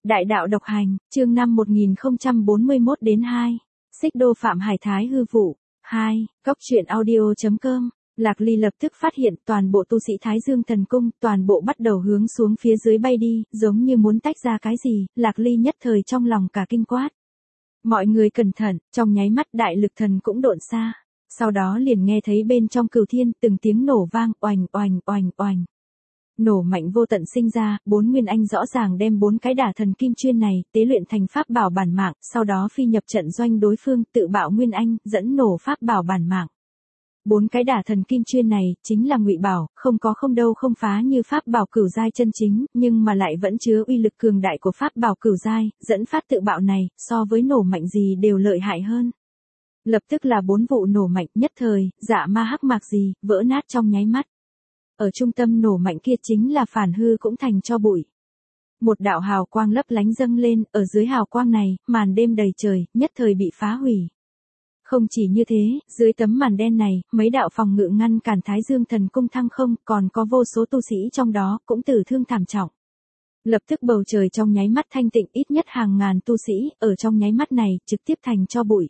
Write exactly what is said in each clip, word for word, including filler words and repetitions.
Đại đạo độc hành, chương năm một nghìn không trăm bốn mươi mốt đến hai. Xích đô Phạm Hải Thái hư vụ. hai. Góc truyện audio chấm com. Lạc Ly lập tức phát hiện toàn bộ tu sĩ Thái Dương Thần Cung, toàn bộ bắt đầu hướng xuống phía dưới bay đi, giống như muốn tách ra cái gì, Lạc Ly nhất thời trong lòng cả kinh quát. Mọi người cẩn thận, trong nháy mắt đại lực thần cũng độn xa. Sau đó liền nghe thấy bên trong cửu thiên từng tiếng nổ vang, oành oành oành oành. Nổ mạnh vô tận sinh ra, bốn nguyên anh rõ ràng đem bốn cái đả thần kim chuyên này tế luyện thành pháp bảo bản mạng, sau đó phi nhập trận doanh đối phương, tự bạo nguyên anh, dẫn nổ pháp bảo bản mạng. Bốn cái đả thần kim chuyên này chính là ngụy bảo, không có không đâu không phá như pháp bảo cửu giai chân chính, nhưng mà lại vẫn chứa uy lực cường đại của pháp bảo cửu giai, dẫn phát tự bạo này, so với nổ mạnh gì đều lợi hại hơn. Lập tức là bốn vụ nổ mạnh, nhất thời, dạ ma hắc mạc gì, vỡ nát trong nháy mắt. Ở trung tâm nổ mạnh kia chính là phản hư cũng thành cho bụi. Một đạo hào quang lấp lánh dâng lên, ở dưới hào quang này, màn đêm đầy trời, nhất thời bị phá hủy. Không chỉ như thế, dưới tấm màn đen này, mấy đạo phòng ngự ngăn cản Thái Dương Thần Cung thăng không, còn có vô số tu sĩ trong đó, cũng tử thương thảm trọng. Lập tức bầu trời trong nháy mắt thanh tịnh, ít nhất hàng ngàn tu sĩ, ở trong nháy mắt này, trực tiếp thành cho bụi.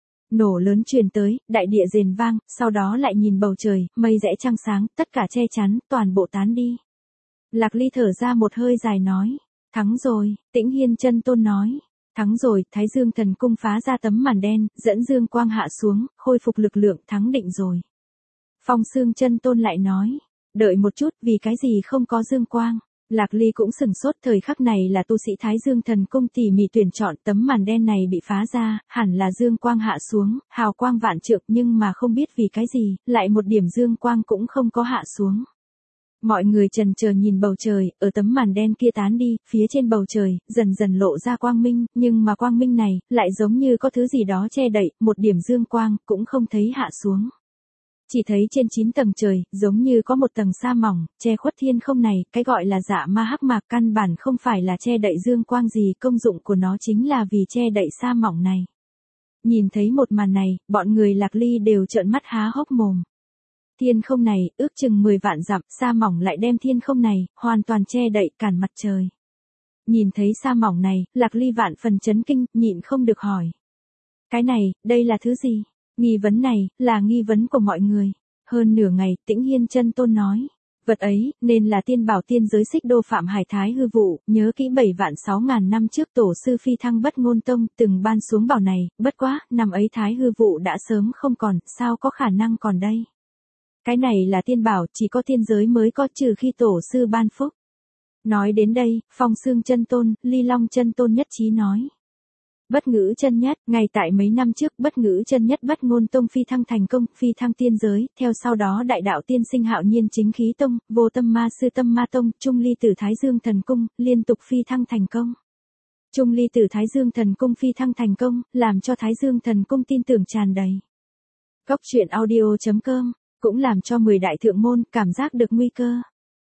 Nổ lớn truyền tới, đại địa rền vang, sau đó lại nhìn bầu trời, mây rẽ trăng sáng, tất cả che chắn, toàn bộ tán đi. Lạc Ly thở ra một hơi dài nói, thắng rồi, Tĩnh Hiên chân tôn nói, thắng rồi, Thái Dương Thần Cung phá ra tấm màn đen, dẫn dương quang hạ xuống, khôi phục lực lượng, thắng định rồi. Phong Sương chân tôn lại nói, đợi một chút, vì cái gì không có dương quang. Lạc Ly cũng sừng sốt, thời khắc này là tu sĩ Thái Dương Thần Cung tỉ mỉ tuyển chọn, tấm màn đen này bị phá ra, hẳn là dương quang hạ xuống, hào quang vạn trượng, nhưng mà không biết vì cái gì, lại một điểm dương quang cũng không có hạ xuống. Mọi người trần chờ nhìn bầu trời, ở tấm màn đen kia tán đi, phía trên bầu trời, dần dần lộ ra quang minh, nhưng mà quang minh này, lại giống như có thứ gì đó che đậy, một điểm dương quang, cũng không thấy hạ xuống. Chỉ thấy trên chín tầng trời, giống như có một tầng sa mỏng, che khuất thiên không này, cái gọi là dạ ma hắc mạc căn bản không phải là che đậy dương quang gì, công dụng của nó chính là vì che đậy sa mỏng này. Nhìn thấy một màn này, bọn người Lạc Ly đều trợn mắt há hốc mồm. Thiên không này, ước chừng mười vạn dặm, sa mỏng lại đem thiên không này, hoàn toàn che đậy cản mặt trời. Nhìn thấy sa mỏng này, Lạc Ly vạn phần chấn kinh, nhịn không được hỏi. Cái này, đây là thứ gì? Nghi vấn này, là nghi vấn của mọi người. Hơn nửa ngày, Tĩnh Hiên chân tôn nói. Vật ấy, nên là tiên bảo tiên giới Xích đô Phạm Hải Thái hư vụ, nhớ kỹ bảy vạn sáu ngàn năm trước tổ sư phi thăng Bất Ngôn Tông, từng ban xuống bảo này, bất quá, năm ấy Thái hư vụ đã sớm không còn, sao có khả năng còn đây. Cái này là tiên bảo, chỉ có tiên giới mới có, trừ khi tổ sư ban phúc. Nói đến đây, Phong Sương chân tôn, Ly Long chân tôn nhất trí nói. Bất Ngữ chân nhất, ngay tại mấy năm trước, Bất Ngữ chân nhất Bất Ngôn Tông phi thăng thành công, phi thăng tiên giới, theo sau đó đại đạo tiên sinh Hạo Nhiên Chính Khí Tông, Vô Tâm Ma Sư Tâm Ma Tông, Trung Ly Tử Thái Dương Thần Cung, liên tục phi thăng thành công. Trung Ly Tử Thái Dương Thần Cung phi thăng thành công, làm cho Thái Dương Thần Cung tin tưởng tràn đầy. Góc truyện audio chấm com, cũng làm cho mười đại thượng môn cảm giác được nguy cơ.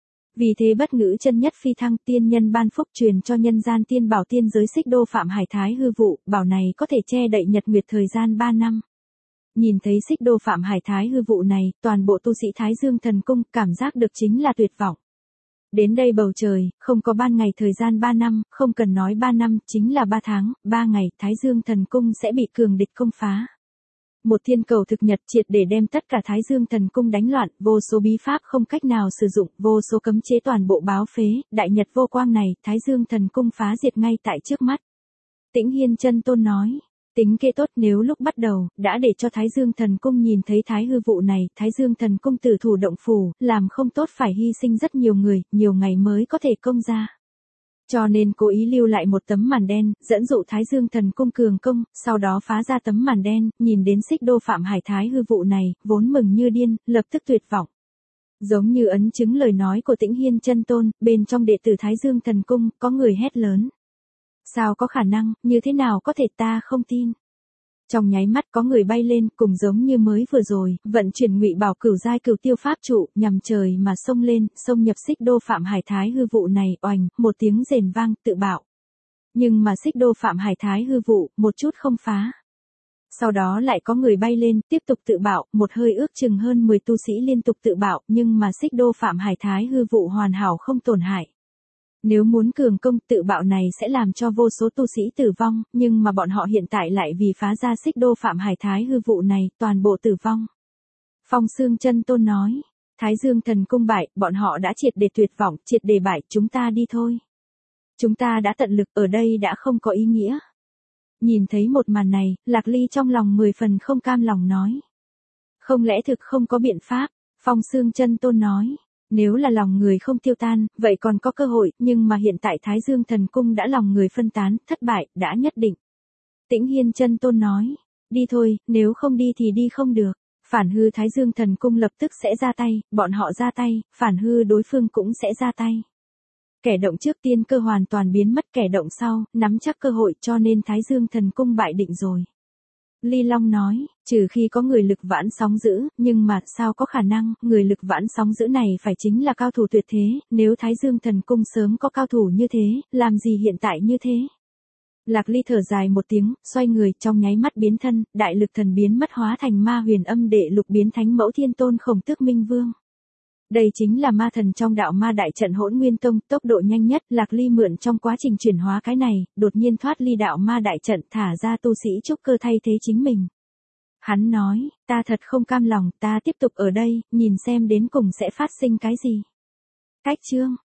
Vì thế Bất Ngữ chân nhất phi thăng, tiên nhân ban phúc truyền cho nhân gian tiên bảo tiên giới Xích đô Phạm Hải Thái hư vụ, bảo này có thể che đậy nhật nguyệt thời gian ba năm. Nhìn thấy Xích đô Phạm Hải Thái hư vụ này, toàn bộ tu sĩ Thái Dương Thần Cung cảm giác được chính là tuyệt vọng. Đến đây bầu trời, không có ban ngày thời gian ba năm, không cần nói ba năm, chính là ba tháng, ba ngày, Thái Dương Thần Cung sẽ bị cường địch công phá. Một thiên cầu thực nhật triệt để đem tất cả Thái Dương Thần Cung đánh loạn, vô số bí pháp không cách nào sử dụng, vô số cấm chế toàn bộ báo phế, đại nhật vô quang này, Thái Dương Thần Cung phá diệt ngay tại trước mắt. Tĩnh Hiên chân tôn nói, tính kê tốt, nếu lúc bắt đầu, đã để cho Thái Dương Thần Cung nhìn thấy Thái hư vụ này, Thái Dương Thần Cung tử thủ động phủ, làm không tốt phải hy sinh rất nhiều người, nhiều ngày mới có thể công ra. Cho nên cố ý lưu lại một tấm màn đen, dẫn dụ Thái Dương Thần Cung cường công, sau đó phá ra tấm màn đen, nhìn đến Xích đô Phạm Hải Thái hư vụ này, vốn mừng như điên, lập tức tuyệt vọng. Giống như ấn chứng lời nói của Tĩnh Hiên chân tôn, bên trong đệ tử Thái Dương Thần Cung, có người hét lớn. Sao có khả năng, như thế nào có thể, ta không tin. Trong nháy mắt có người bay lên, cùng giống như mới vừa rồi, vận chuyển ngụy bảo cửu giai cửu tiêu pháp trụ, nhằm trời mà xông lên, xông nhập Xích đô Phạm Hải Thái hư vụ này, oành, một tiếng rền vang, tự bạo. Nhưng mà Xích đô Phạm Hải Thái hư vụ, một chút không phá. Sau đó lại có người bay lên, tiếp tục tự bạo, một hơi ước chừng hơn mười tu sĩ liên tục tự bạo, nhưng mà Xích đô Phạm Hải Thái hư vụ hoàn hảo không tổn hại. Nếu muốn cường công tự bạo này sẽ làm cho vô số tu sĩ tử vong, nhưng mà bọn họ hiện tại lại vì phá ra xích đô Phạm Hải Thái hư vụ này, toàn bộ tử vong. Phong Xương Chân Tôn nói, Thái Dương Thần Cung bại, bọn họ đã triệt để tuyệt vọng, triệt để bại, chúng ta đi thôi. Chúng ta đã tận lực, ở đây đã không có ý nghĩa. Nhìn thấy một màn này, Lạc Ly trong lòng mười phần không cam lòng nói. Không lẽ thực không có biện pháp, Phong Xương Chân Tôn nói. Nếu là lòng người không tiêu tan, vậy còn có cơ hội, nhưng mà hiện tại Thái Dương Thần Cung đã lòng người phân tán, thất bại, đã nhất định. Tĩnh Hiên Chân Tôn nói, đi thôi, nếu không đi thì đi không được. Phản hư Thái Dương Thần Cung lập tức sẽ ra tay, bọn họ ra tay, phản hư đối phương cũng sẽ ra tay. Kẻ động trước tiên cơ hoàn toàn biến mất, kẻ động sau, nắm chắc cơ hội, cho nên Thái Dương Thần Cung bại định rồi. Ly Long nói, trừ khi có người lực vãn sóng dữ, nhưng mà sao có khả năng, người lực vãn sóng dữ này phải chính là cao thủ tuyệt thế, nếu Thái Dương Thần Cung sớm có cao thủ như thế, làm gì hiện tại như thế. Lạc Ly thở dài một tiếng, xoay người, trong nháy mắt biến thân, đại lực thần biến mất hóa thành ma huyền âm đệ lục biến thánh mẫu thiên tôn Khổng Tước Minh Vương. Đây chính là ma thần trong đạo ma đại trận Hỗn Nguyên Tông, tốc độ nhanh nhất, Lạc Ly mượn trong quá trình chuyển hóa cái này, đột nhiên thoát ly đạo ma đại trận, thả ra tu sĩ trúc cơ thay thế chính mình. Hắn nói, ta thật không cam lòng, ta tiếp tục ở đây, nhìn xem đến cùng sẽ phát sinh cái gì. Cách chương